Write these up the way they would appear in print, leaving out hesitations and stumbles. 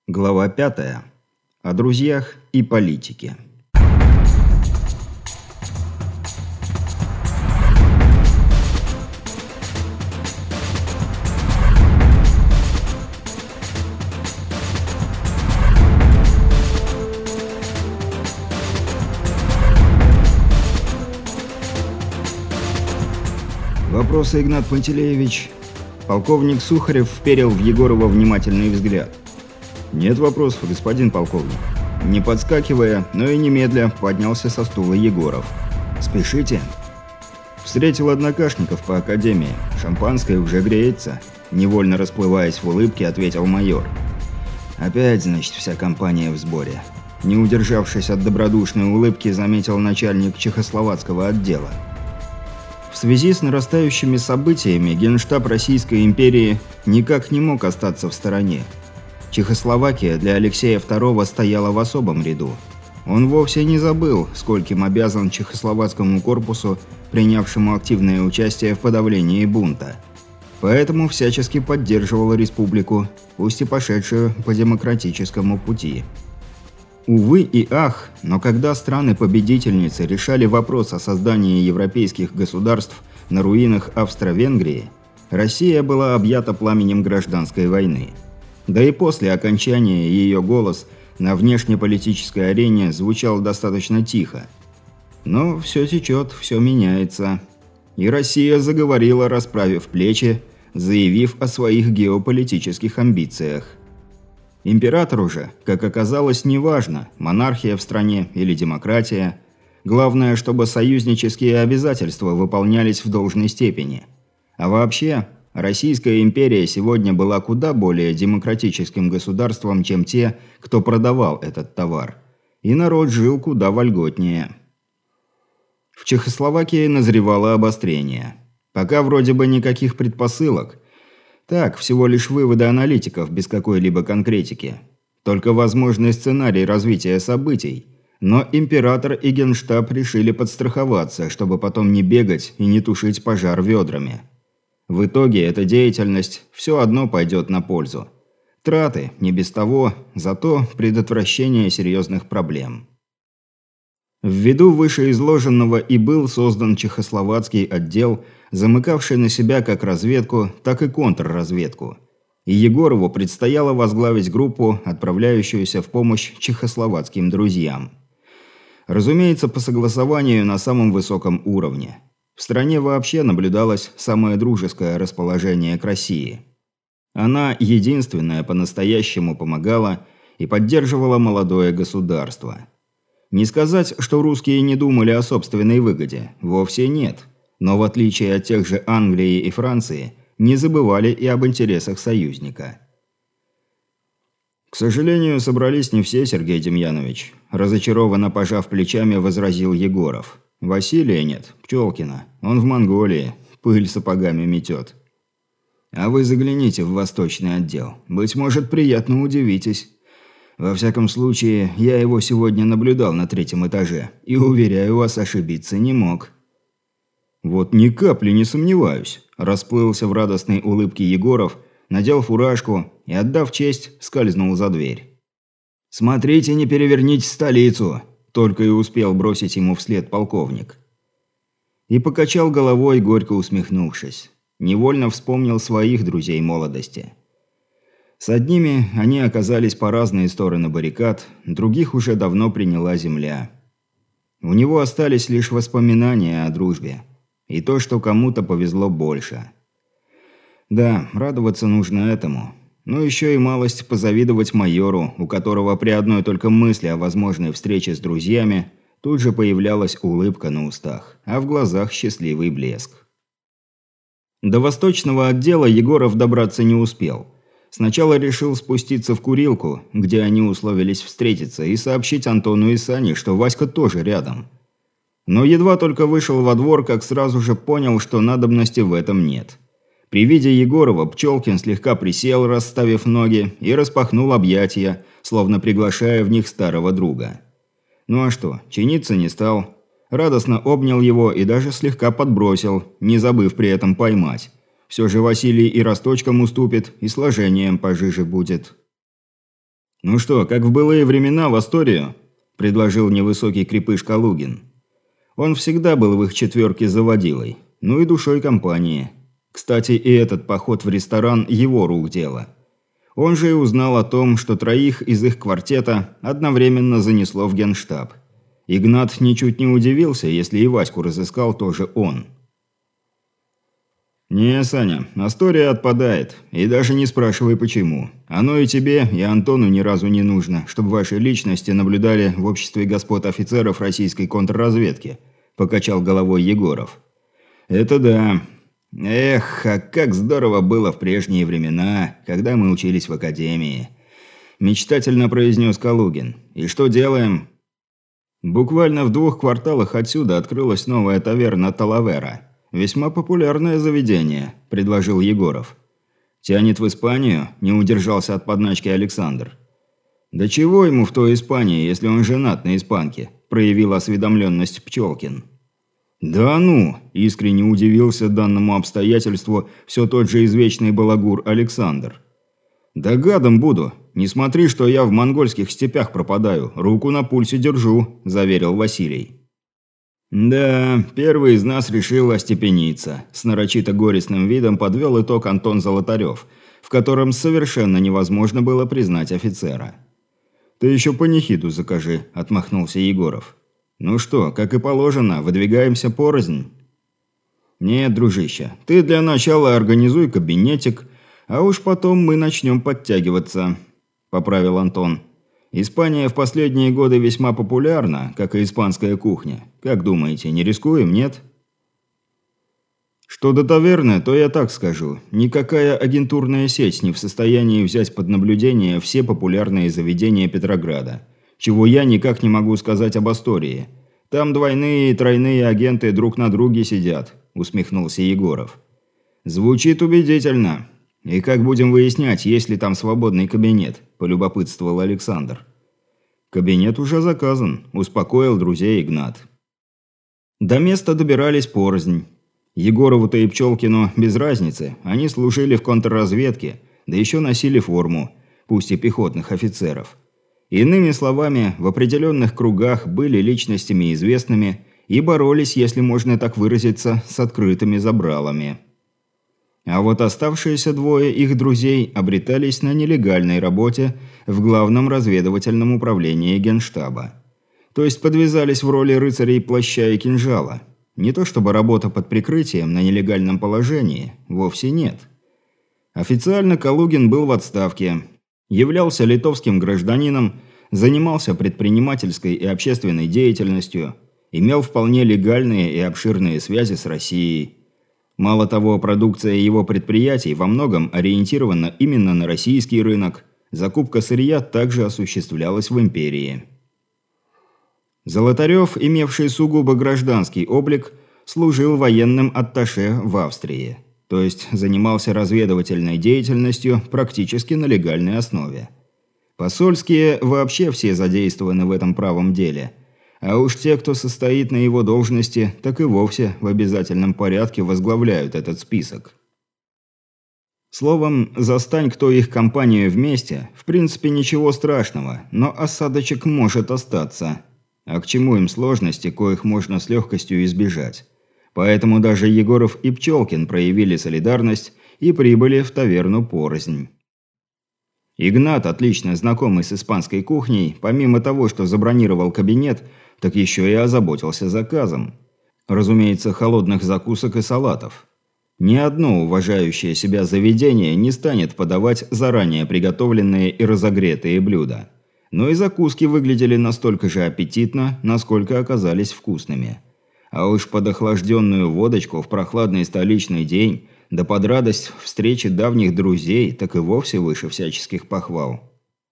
Глава 5. О друзьях и политике. Вопросы, Игнат Пантелеевич. Полковник Сухарев вперил в Егорова внимательный взгляд. «Нет вопросов, господин полковник». Не подскакивая, но и немедля поднялся со стула Егоров. «Спешите?» Встретил однокашников по академии. Шампанское уже греется. Невольно расплываясь в улыбке, ответил майор. «Опять, значит, вся компания в сборе». Не удержавшись от добродушной улыбки, заметил начальник чехословацкого отдела. В связи с нарастающими событиями Генштаб Российской империи никак не мог остаться в стороне. Чехословакия для Алексея II стояла в особом ряду. Он вовсе не забыл, скольким обязан чехословацкому корпусу, принявшему активное участие в подавлении бунта. Поэтому всячески поддерживал республику, пусть и пошедшую по демократическому пути. Увы и ах, но когда страны-победительницы решали вопрос о создании европейских государств на руинах Австро-Венгрии, Россия была объята пламенем гражданской войны. Да и после окончания ее голос на внешнеполитической арене звучал достаточно тихо. Но все течет, все меняется. И Россия заговорила, расправив плечи, заявив о своих геополитических амбициях. Императору же, как оказалось, неважно, монархия в стране или демократия. Главное, чтобы союзнические обязательства выполнялись в должной степени. А вообще, Российская империя сегодня была куда более демократическим государством, чем те, кто продавал этот товар. И народ жил куда вольготнее. В Чехословакии назревало обострение. Пока вроде бы никаких предпосылок. Так, всего лишь выводы аналитиков без какой-либо конкретики. Только возможный сценарий развития событий. Но император и генштаб решили подстраховаться, чтобы потом не бегать и не тушить пожар ведрами. В итоге эта деятельность все одно пойдет на пользу. Траты, не без того, зато предотвращение серьезных проблем. Ввиду вышеизложенного и был создан чехословацкий отдел, замыкавший на себя как разведку, так и контрразведку. И Егорову предстояло возглавить группу, отправляющуюся в помощь чехословацким друзьям. Разумеется, по согласованию на самом высоком уровне. В стране вообще наблюдалось самое дружеское расположение к России. Она единственная по-настоящему помогала и поддерживала молодое государство. Не сказать, что русские не думали о собственной выгоде, вовсе нет. Но в отличие от тех же Англии и Франции, не забывали и об интересах союзника. «К сожалению, собрались не все, Сергей Демьянович», – разочарованно пожав плечами, возразил Егоров. «Василия нет, Пчелкина. Он в Монголии, пыль сапогами метет. А вы загляните в восточный отдел. Быть может, приятно удивитесь. Во всяком случае, я его сегодня наблюдал на 3-м этаже, и, уверяю вас, ошибиться не мог». «Вот ни капли не сомневаюсь», – расплылся в радостной улыбке Егоров, надел фуражку и, отдав честь, скользнул за дверь. «Смотрите, не переверните столицу», – только и успел бросить ему вслед полковник. И покачал головой, горько усмехнувшись. Невольно вспомнил своих друзей молодости. С одними они оказались по разные стороны баррикад, других уже давно приняла земля. У него остались лишь воспоминания о дружбе. И то, что кому-то повезло больше. Да, радоваться нужно этому. Но еще и малость позавидовать майору, у которого при одной только мысли о возможной встрече с друзьями тут же появлялась улыбка на устах, а в глазах счастливый блеск. До восточного отдела Егоров добраться не успел. Сначала решил спуститься в курилку, где они условились встретиться, и сообщить Антону и Сане, что Васька тоже рядом. Но едва только вышел во двор, как сразу же понял, что надобности в этом нет. При виде Егорова Пчелкин слегка присел, расставив ноги, и распахнул объятия, словно приглашая в них старого друга. Ну а что, чиниться не стал. Радостно обнял его и даже слегка подбросил, не забыв при этом поймать. Все же Василий и росточком уступит, и сложением пожиже будет. «Ну что, как в былые времена в Асторию?» – предложил невысокий крепыш Калугин. Он всегда был в их четверке заводилой, ну и душой компании. Кстати, и этот поход в ресторан – его рук дело. Он же и узнал о том, что троих из их квартета одновременно занесло в генштаб. Игнат ничуть не удивился, если и Ваську разыскал тоже он. «Не, Саня, Астория отпадает, и даже не спрашивай почему. Оно и тебе, и Антону ни разу не нужно, чтобы ваши личности наблюдали в обществе господ офицеров российской контрразведки», – покачал головой Егоров. «Это да. Эх, а как здорово было в прежние времена, когда мы учились в академии», – мечтательно произнес Калугин. «И что делаем?» Буквально в 2 кварталах отсюда открылась новая таверна «Талавера». «Весьма популярное заведение», – предложил Егоров. «Тянет в Испанию?» – не удержался от подначки Александр. «Да чего ему в той Испании, если он женат на испанке?» – проявил осведомленность Пчелкин. «Да ну!» – искренне удивился данному обстоятельству все тот же извечный балагур Александр. «Да гадом буду. Не смотри, что я в монгольских степях пропадаю. Руку на пульсе держу», – заверил Василий. «Да, первый из нас решил остепениться», – с нарочито горестным видом подвел итог Антон Золотарев, в котором совершенно невозможно было признать офицера. «Ты еще панихиду закажи», – отмахнулся Егоров. «Ну что, как и положено, выдвигаемся порознь?» «Нет, дружище, ты для начала организуй кабинетик, а уж потом мы начнем подтягиваться», – поправил Антон. «Испания в последние годы весьма популярна, как и испанская кухня. Как думаете, не рискуем, нет?» «Что до таверны, то я так скажу. Никакая агентурная сеть не в состоянии взять под наблюдение все популярные заведения Петрограда. Чего я никак не могу сказать об Астории. Там двойные и тройные агенты друг на друге сидят», – усмехнулся Егоров. «Звучит убедительно. И как будем выяснять, есть ли там свободный кабинет?» – полюбопытствовал Александр. «Кабинет уже заказан», – успокоил друзей Игнат. До места добирались порознь. Егорову-то и Пчелкину без разницы, они служили в контрразведке, да еще носили форму, пусть и пехотных офицеров. Иными словами, в определенных кругах были личностями известными и боролись, если можно так выразиться, с открытыми забралами. А вот оставшиеся двое их друзей обретались на нелегальной работе в Главном разведывательном управлении Генштаба. То есть подвязались в роли рыцарей плаща и кинжала. Не то чтобы работа под прикрытием на нелегальном положении, вовсе нет. Официально Калугин был в отставке, являлся литовским гражданином, занимался предпринимательской и общественной деятельностью, имел вполне легальные и обширные связи с Россией. Мало того, продукция его предприятий во многом ориентирована именно на российский рынок, закупка сырья также осуществлялась в империи. Золотарев, имевший сугубо гражданский облик, служил военным атташе в Австрии, то есть занимался разведывательной деятельностью практически на легальной основе. Посольские вообще все задействованы в этом правом деле, а уж те, кто состоит на его должности, так и вовсе в обязательном порядке возглавляют этот список. Словом, застань кто их компанию вместе, в принципе ничего страшного, но осадочек может остаться. А к чему им сложности, коих можно с легкостью избежать? Поэтому даже Егоров и Пчелкин проявили солидарность и прибыли в таверну порознь. Игнат, отлично знакомый с испанской кухней, помимо того, что забронировал кабинет, так еще и озаботился заказом. Разумеется, холодных закусок и салатов. Ни одно уважающее себя заведение не станет подавать заранее приготовленные и разогретые блюда. Но и закуски выглядели настолько же аппетитно, насколько оказались вкусными. А уж под охлажденную водочку в прохладный столичный день, да под радость встречи давних друзей, так и вовсе выше всяческих похвал.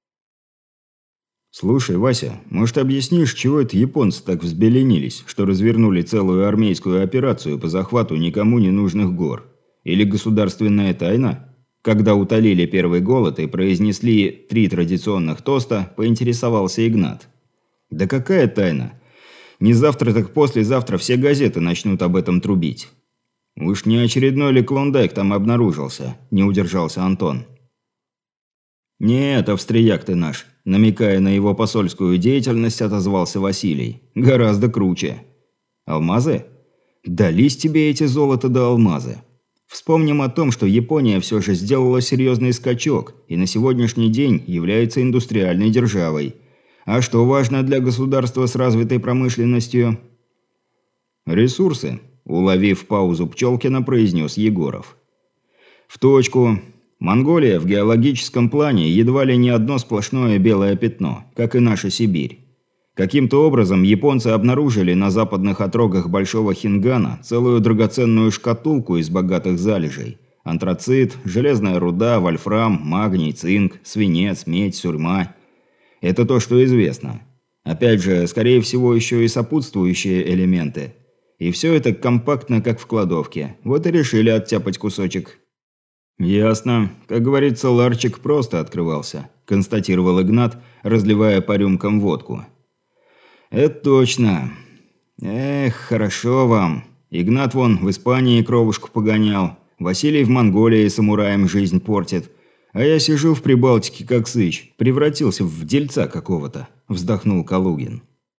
«Слушай, Вася, может объяснишь, чего это японцы так взбеленились, что развернули целую армейскую операцию по захвату никому не нужных гор? Или государственная тайна?» Когда утолили первый голод и произнесли 3 традиционных тоста, поинтересовался Игнат. «Да какая тайна? Не завтра, так послезавтра все газеты начнут об этом трубить». «Уж не очередной ли клондайк там обнаружился?» – не удержался Антон. «Нет, австрияк ты наш», намекая на его посольскую деятельность, отозвался Василий. «Гораздо круче». «Алмазы? Дались тебе эти золото да алмазы. Вспомним о том, что Япония все же сделала серьезный скачок и на сегодняшний день является индустриальной державой. А что важно для государства с развитой промышленностью?» «Ресурсы», – уловив паузу Пчелкина, произнес Егоров. «В точку. Монголия в геологическом плане едва ли не одно сплошное белое пятно, как и наша Сибирь. Каким-то образом японцы обнаружили на западных отрогах Большого Хингана целую драгоценную шкатулку из богатых залежей. Антрацит, железная руда, вольфрам, магний, цинк, свинец, медь, сурьма. Это то, что известно. Опять же, скорее всего, еще и сопутствующие элементы. И все это компактно, как в кладовке. Вот и решили оттяпать кусочек». «Ясно. Как говорится, ларчик просто открывался», – констатировал Игнат, разливая по рюмкам водку. «Это точно. Эх, хорошо вам. Игнат вон в Испании кровушку погонял, Василий в Монголии самураем жизнь портит, а я сижу в Прибалтике как сыч, превратился в дельца какого-то», – вздохнул Калугин.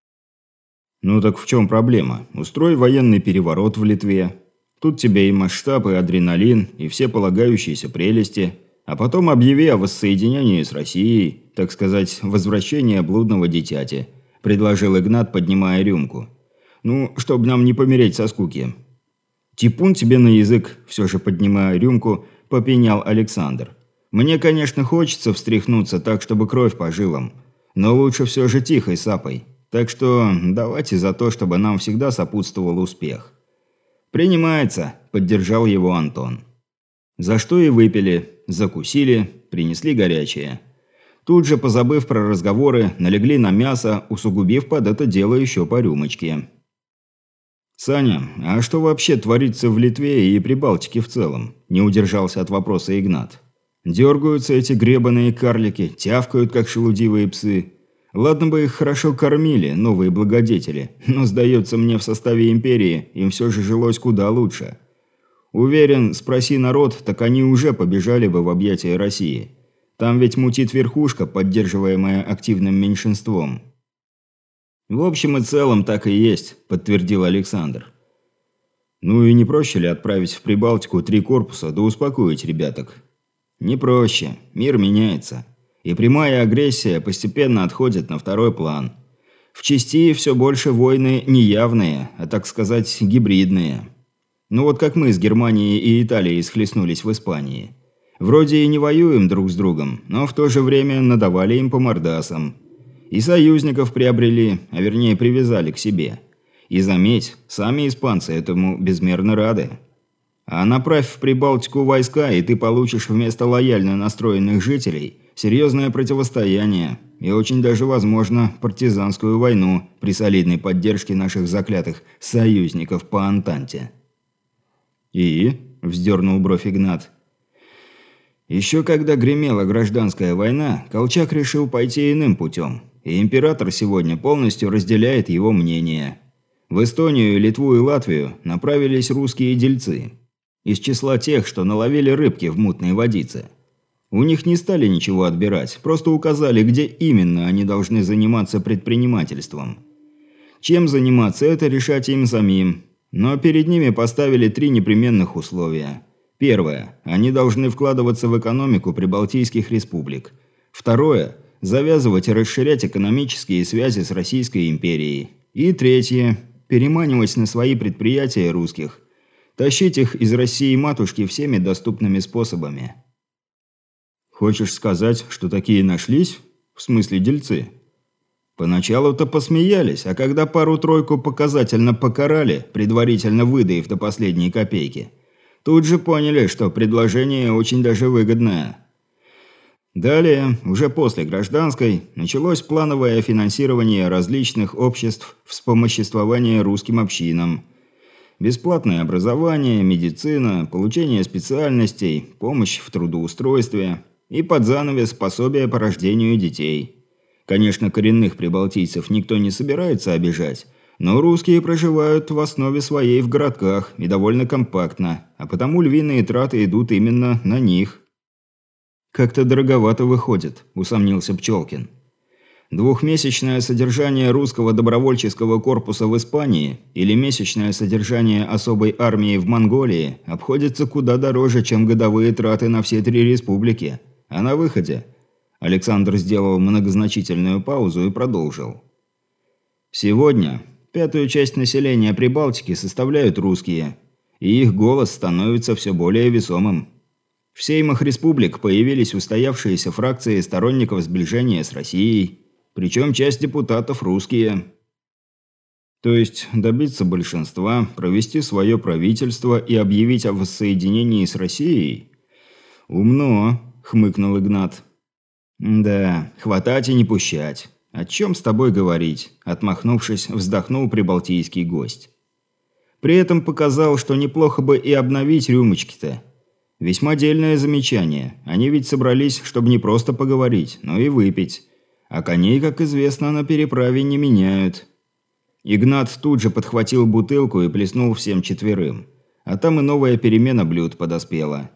«Ну так в чем проблема? Устрой военный переворот в Литве. Тут тебе и масштаб, и адреналин, и все полагающиеся прелести. А потом объяви о воссоединении с Россией, так сказать, возвращение блудного дитяти», – предложил Игнат, поднимая рюмку. «Ну, чтобы нам не помереть со скуки». «Типун тебе на язык», – все же поднимая рюмку, попенял Александр. «Мне, конечно, хочется встряхнуться так, чтобы кровь по жилам, но лучше все же тихой сапой. Так что давайте за то, чтобы нам всегда сопутствовал успех». «Принимается», – поддержал его Антон. За что и выпили, закусили, принесли горячее. Тут же, позабыв про разговоры, налегли на мясо, усугубив под это дело еще по рюмочке. «Саня, а что вообще творится в Литве и Прибалтике в целом?» – не удержался от вопроса Игнат. «Дергаются эти гребаные карлики, тявкают, как шелудивые псы. Ладно бы их хорошо кормили, новые благодетели, но, сдается мне, в составе империи им все же жилось куда лучше. Уверен, спроси народ, так они уже побежали бы в объятия России. Там ведь мутит верхушка, поддерживаемая активным меньшинством». «В общем и целом так и есть», – подтвердил Александр. «Ну и не проще ли отправить в Прибалтику 3 корпуса, да успокоить ребяток?» «Не проще. Мир меняется. И прямая агрессия постепенно отходит на второй план. В части все больше войны не явные, а, так сказать, гибридные. Ну вот как мы с Германией и Италией схлестнулись в Испании. Вроде и не воюем друг с другом, но в то же время надавали им по мордасам. И союзников приобрели, а вернее привязали к себе. И заметь, сами испанцы этому безмерно рады. А направь в Прибалтику войска, и ты получишь вместо лояльно настроенных жителей серьезное противостояние и очень даже, возможно, партизанскую войну при солидной поддержке наших заклятых союзников по Антанте». «И?» – вздернул бровь Игнат. «Еще когда гремела гражданская война, Колчак решил пойти иным путем, и император сегодня полностью разделяет его мнение. В Эстонию, Литву и Латвию направились русские дельцы, из числа тех, что наловили рыбки в мутной водице. У них не стали ничего отбирать, просто указали, где именно они должны заниматься предпринимательством. Чем заниматься, это решать им самим, но перед ними поставили 3 непременных условия. Первое. Они должны вкладываться в экономику прибалтийских республик. Второе. Завязывать и расширять экономические связи с Российской империей. И третье. Переманивать на свои предприятия русских. Тащить их из России-матушки всеми доступными способами». «Хочешь сказать, что такие нашлись? В смысле дельцы?» «Поначалу-то посмеялись, а когда пару-тройку показательно покарали, предварительно выдаив до последней копейки, тут же поняли, что предложение очень даже выгодное. Далее, уже после гражданской, началось плановое финансирование различных обществ вспомоществования русским общинам. Бесплатное образование, медицина, получение специальностей, помощь в трудоустройстве и под занавес пособие по рождению детей. Конечно, коренных прибалтийцев никто не собирается обижать, но русские проживают в основе своей в городках и довольно компактно, а потому львиные траты идут именно на них». «Как-то дороговато выходит», – усомнился Пчелкин. Двухмесячное содержание русского добровольческого корпуса в Испании или месячное содержание особой армии в Монголии обходится куда дороже, чем годовые траты на все 3 республики. А на выходе Александр сделал многозначительную паузу и продолжил. Сегодня 5-ю часть населения Прибалтики составляют русские, и их голос становится все более весомым. В сеймах республик появились устоявшиеся фракции сторонников сближения с Россией, причем часть депутатов русские. То есть добиться большинства, провести свое правительство и объявить о воссоединении с Россией? Умно, хмыкнул Игнат. Да, хватать и не пущать. О чем с тобой говорить? Отмахнувшись, вздохнул прибалтийский гость. При этом показал, что неплохо бы и обновить рюмочки-то. Весьма дельное замечание. Они ведь собрались, чтобы не просто поговорить, но и выпить. А коней, как известно, на переправе не меняют. Игнат тут же подхватил бутылку и плеснул всем 4. А там и новая перемена блюд подоспела.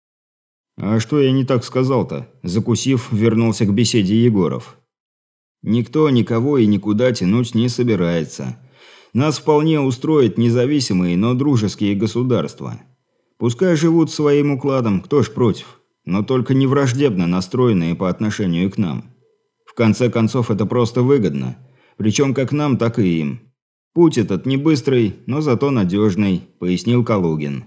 «А что я не так сказал-то?» Закусив, вернулся к беседе Егоров. «Никто никого и никуда тянуть не собирается. Нас вполне устроят независимые, но дружеские государства. Пускай живут своим укладом, кто ж против, но только не враждебно настроенные по отношению к нам. В конце концов, это просто выгодно. Причем как нам, так и им. Путь этот не быстрый, но зато надежный», – пояснил Калугин.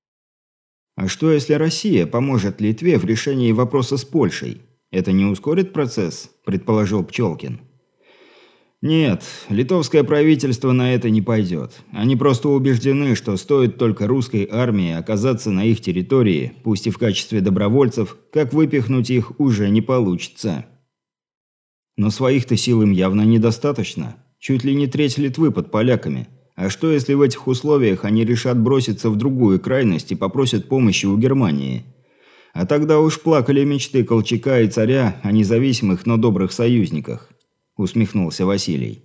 «А что, если Россия поможет Литве в решении вопроса с Польшей? Это не ускорит процесс?» – предположил Пчелкин. «Нет, литовское правительство на это не пойдет. Они просто убеждены, что стоит только русской армии оказаться на их территории, пусть и в качестве добровольцев, как выпихнуть их уже не получится. Но своих-то сил им явно недостаточно. Чуть ли не треть Литвы под поляками. А что, если в этих условиях они решат броситься в другую крайность и попросят помощи у Германии? А тогда уж плакали мечты Колчака и царя о независимых, но добрых союзниках», – усмехнулся Василий.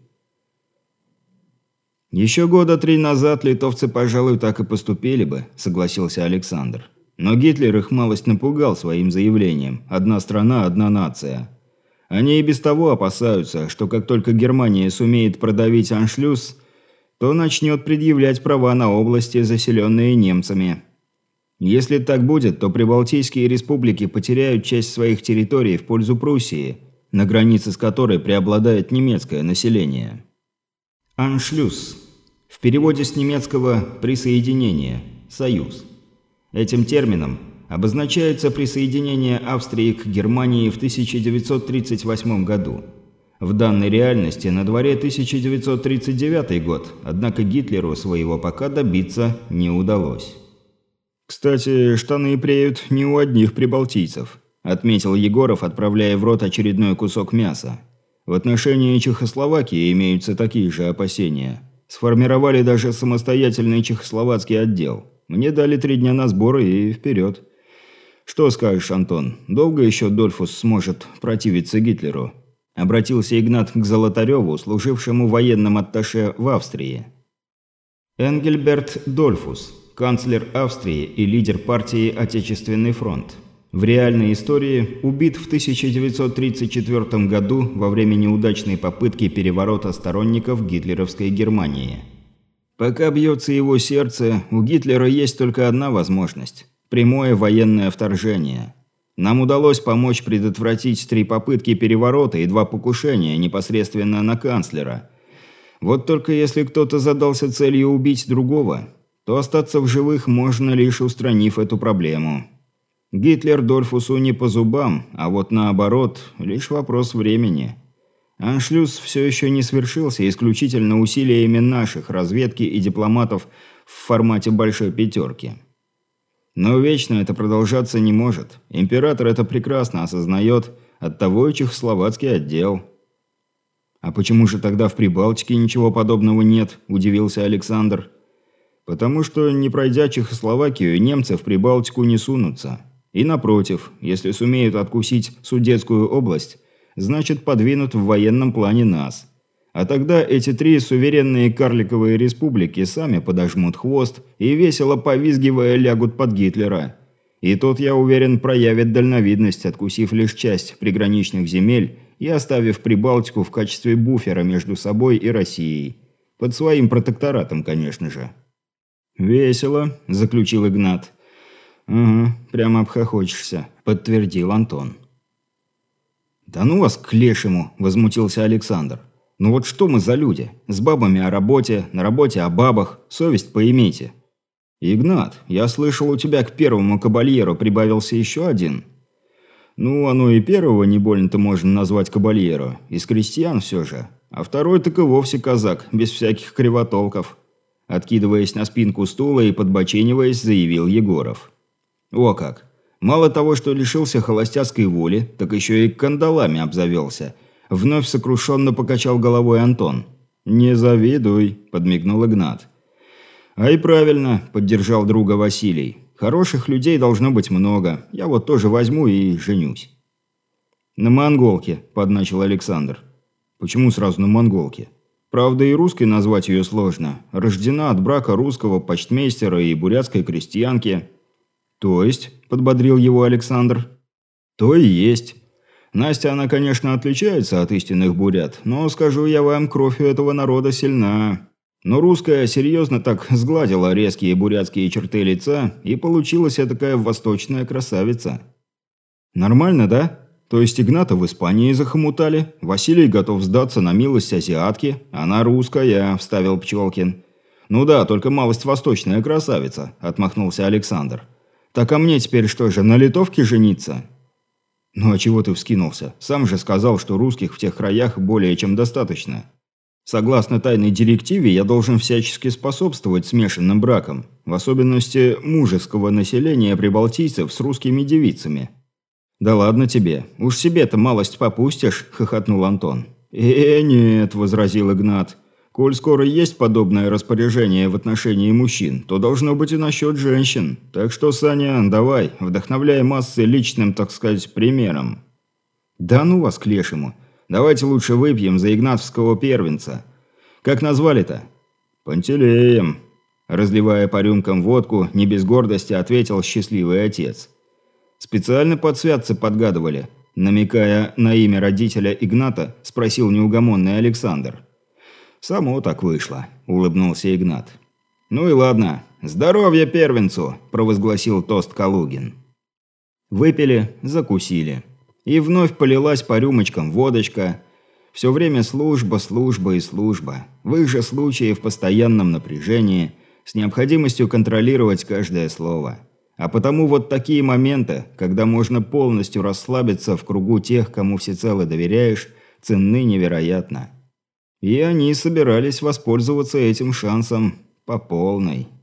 «Еще 3 года назад литовцы, пожалуй, так и поступили бы», – согласился Александр. «Но Гитлер их малость напугал своим заявлением «одна страна, одна нация». Они и без того опасаются, что как только Германия сумеет продавить аншлюз, то начнет предъявлять права на области, заселенные немцами. Если так будет, то прибалтийские республики потеряют часть своих территорий в пользу Пруссии, на границе с которой преобладает немецкое население. Аншлюз. В переводе с немецкого «присоединение», «союз». Этим термином обозначается присоединение Австрии к Германии в 1938 году. В данной реальности на дворе 1939 год, однако Гитлеру своего пока добиться не удалось. «Кстати, штаны преют не у одних прибалтийцев», – отметил Егоров, отправляя в рот очередной кусок мяса. «В отношении Чехословакии имеются такие же опасения. Сформировали даже самостоятельный чехословацкий отдел. Мне дали 3 дня на сборы и вперед. Что скажешь, Антон, долго еще Дольфус сможет противиться Гитлеру?» Обратился Игнат к Золотареву, служившему военным атташе в Австрии. Энгельберт Дольфус, канцлер Австрии и лидер партии «Отечественный фронт». В реальной истории убит в 1934 году во время неудачной попытки переворота сторонников гитлеровской Германии. Пока бьется его сердце, у Гитлера есть только одна возможность – прямое военное вторжение. Нам удалось помочь предотвратить 3 попытки переворота и 2 покушения непосредственно на канцлера. Вот только если кто-то задался целью убить другого, то остаться в живых можно, лишь устранив эту проблему. Гитлер Дольфусу не по зубам, а вот наоборот, лишь вопрос времени. Аншлюз все еще не свершился исключительно усилиями наших разведки и дипломатов в формате большой 5. Но вечно это продолжаться не может. Император это прекрасно осознает, оттого и чехословацкий отдел. «А почему же тогда в Прибалтике ничего подобного нет?» – удивился Александр. «Потому что, не пройдя Чехословакию, немцы в Прибалтику не сунутся. И напротив, если сумеют откусить Судетскую область, значит подвинут в военном плане нас. А тогда эти 3 суверенные карликовые республики сами подожмут хвост и, весело повизгивая, лягут под Гитлера. И тот, я уверен, проявит дальновидность, откусив лишь часть приграничных земель и оставив Прибалтику в качестве буфера между собой и Россией. Под своим протекторатом, конечно же. «Весело», – заключил Игнат. «Угу, прямо обхохочешься», – подтвердил Антон. «Да ну вас к лешему!» – возмутился Александр. «Ну вот что мы за люди? С бабами о работе, на работе о бабах, совесть поимейте». «Игнат, я слышал, у тебя к первому кабальеру прибавился еще один». «Ну, оно и первого не больно-то можно назвать кабальеру. Из крестьян все же. А второй так и вовсе казак, без всяких кривотолков». Откидываясь на спинку стула и подбочениваясь, заявил Егоров. «О как! Мало того, что лишился холостяцкой воли, так еще и кандалами обзавелся». Вновь сокрушенно покачал головой Антон. «Не завидуй», – подмигнул Игнат. «А и правильно», – поддержал друга Василий. «Хороших людей должно быть много. Я вот тоже возьму и женюсь». «На монголке», – подначил Александр. «Почему сразу на монголке? Правда, и русской назвать ее сложно. Рождена от брака русского почтмейстера и бурятской крестьянки». «То есть?» – подбодрил его Александр. «То и есть. Настя, она, конечно, отличается от истинных бурят, но, скажу я вам, кровь у этого народа сильна. Но русская серьезно так сгладила резкие бурятские черты лица, и получилась такая восточная красавица». «Нормально, да? То есть Игната в Испании захомутали, Василий готов сдаться на милость азиатки, она русская», – вставил Пчелкин. «Ну да, только малость восточная красавица», – отмахнулся Александр. «Так а мне теперь что же, на литовке жениться?» «Ну а чего ты вскинулся? Сам же сказал, что русских в тех краях более чем достаточно. Согласно тайной директиве, я должен всячески способствовать смешанным бракам, в особенности мужеского населения прибалтийцев с русскими девицами». «Да ладно тебе, уж себе-то малость попустишь», – хохотнул Антон. Нет», – возразил Игнат. «Коль скоро есть подобное распоряжение в отношении мужчин, то должно быть и насчет женщин. Так что, Саня, давай, вдохновляй массы личным, так сказать, примером». «Да ну вас к лешему. Давайте лучше выпьем за игнатовского первенца. Как назвали-то?» «Пантелеем», – разливая по рюмкам водку, не без гордости ответил счастливый отец. «Специально под святцы подгадывали», – намекая на имя родителя Игната, спросил неугомонный Александр. «Само так вышло», – улыбнулся Игнат. «Ну и ладно. Здоровья первенцу!» – провозгласил тост Калугин. Выпили, закусили. И вновь полилась по рюмочкам водочка. Все время служба, служба и служба. В их же случае в постоянном напряжении, с необходимостью контролировать каждое слово. А потому вот такие моменты, когда можно полностью расслабиться в кругу тех, кому всецело доверяешь, ценны невероятно. И они собирались воспользоваться этим шансом по полной.